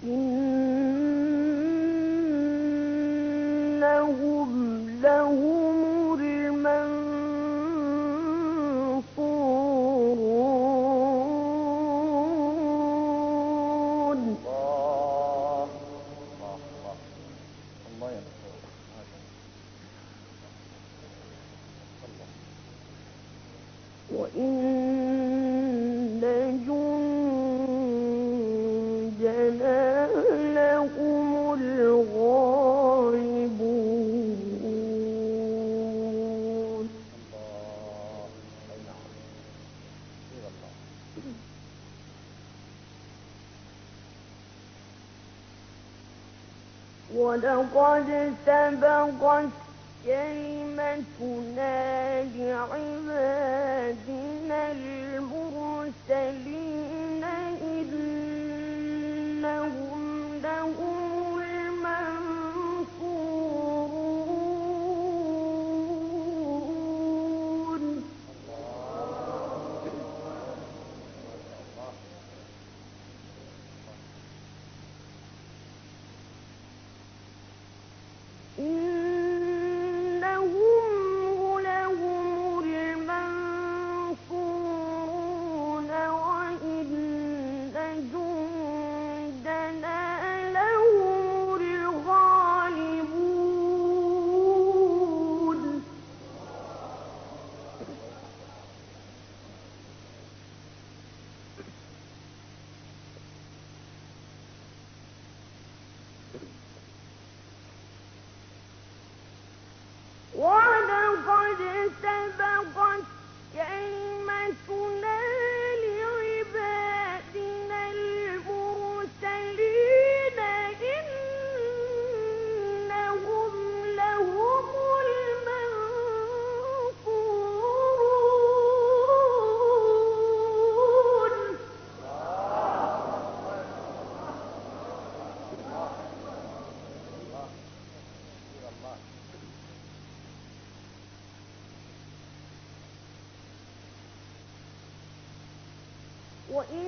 إنهم لهم المنصورون. الله الله الله الله ينصرك. الله. وإن جندنا لهم الغالبون. الله. أي نعم. إلى الله. ولقد سبقت كلمتنا لعبادنا المرسلين إنهم لهم المنصورون. إنهم لهم المنصورون وإن جندنا لهم الغالبون. ولقد سبقت كلمتنا لعبادنا المرسلين إنهم لهم المنصورون. إلى الله. وإن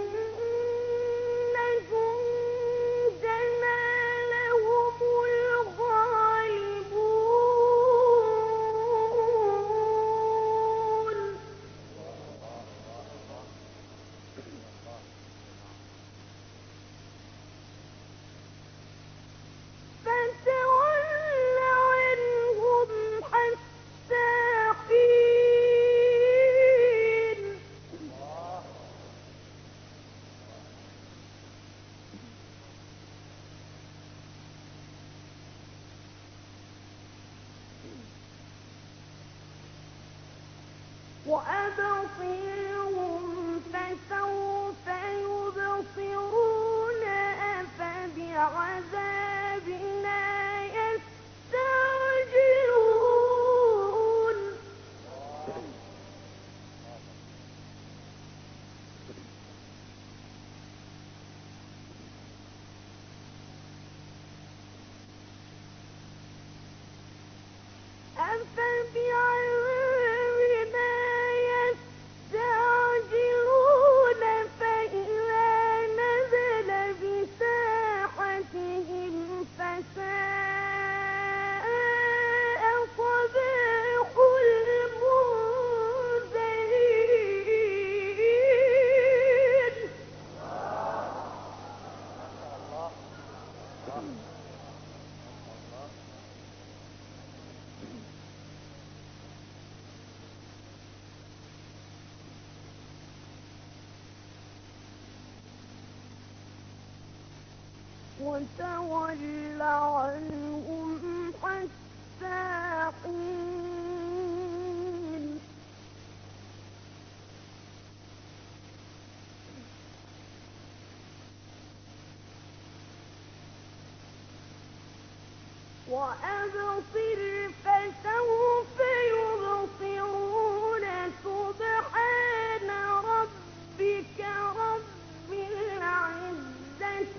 جندنا لهم الغالبون. فتول عنهم حتى حين. وأبصرهم فسوف يبصرون أفبعذابنا يستعجلون. أفبعذابنا يستعجلون فإذا نزل بساحتهم فساء صباح المنذرين. وتول عنهم حتى حين. وأبصر فسوف يبصرون سبحان ربك رب العزة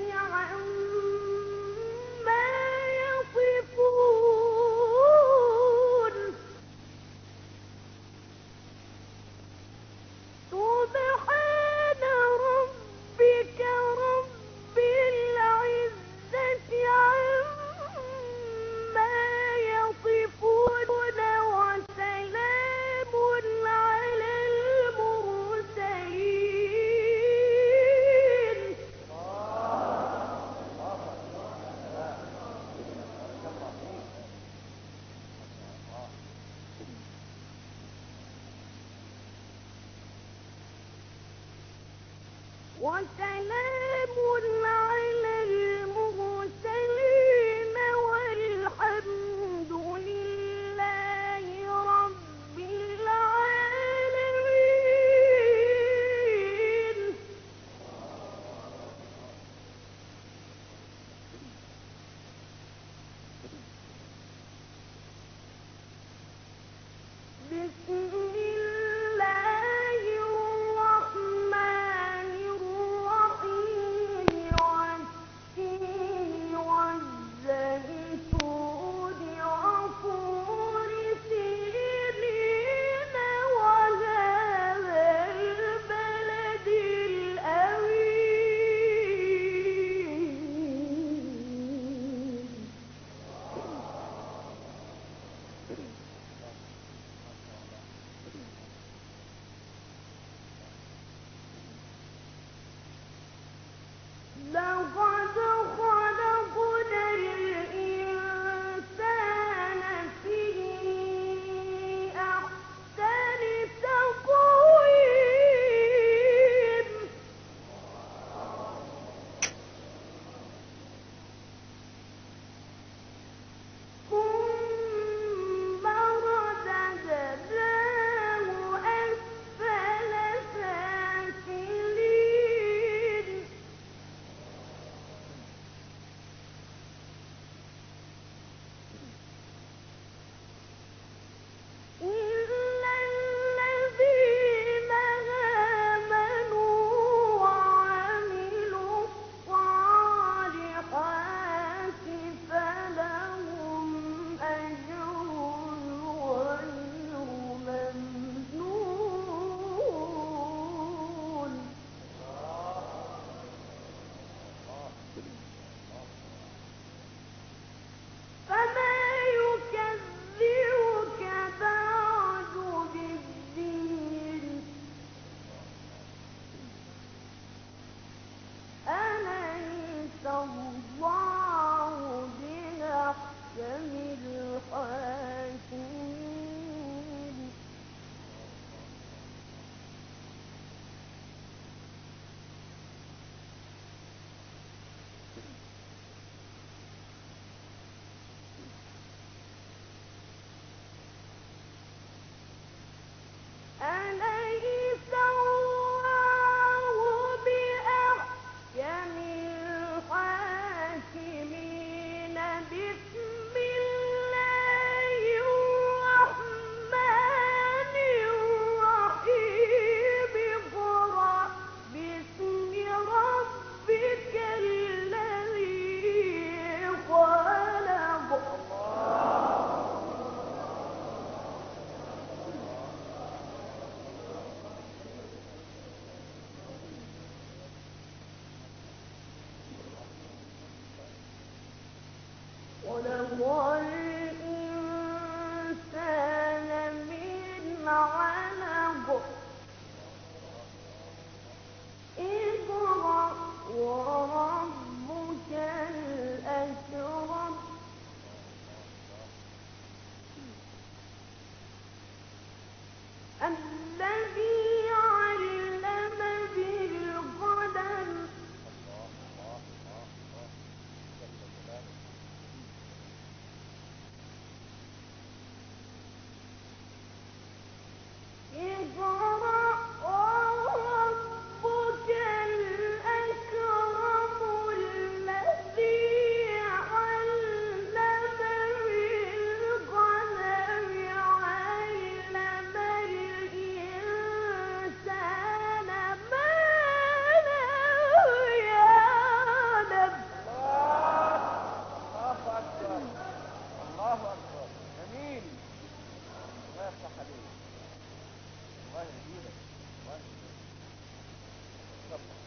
عما يصفون. سبحان ربك رب العزة وسلام على المرسلين والحمد لله رب العالمين. بسم الله الرحمن الرحيم. والتين والزيتون وطور سينين وهذا البلد الأمين. لقد خلقنا الإنسان في أحسن تقويم. ثم رددناه أسفل سافلين. إلا الذين آمنوا وعملوا الصالحات فلهم أجر غير ممنون. فما يكذبك بعد بالدين. أليس الله بأحكم الحاكمين. أليس الله بأحكم الحاكمين. بسم الله الرحمن الرحيم. اقرأ باسم ربك الذي خلق. خلق الإنسان من علق. اقرأ وربك الأكرم. الذي علم بالقلم. اقرأ وربك الأكرم. الذي علم بالقلم. علم الإنسان ما لم يعلم. الله أكبر. الله أكبر. جميل. الله يفتح عليك. الله يهديك. الله يهديك.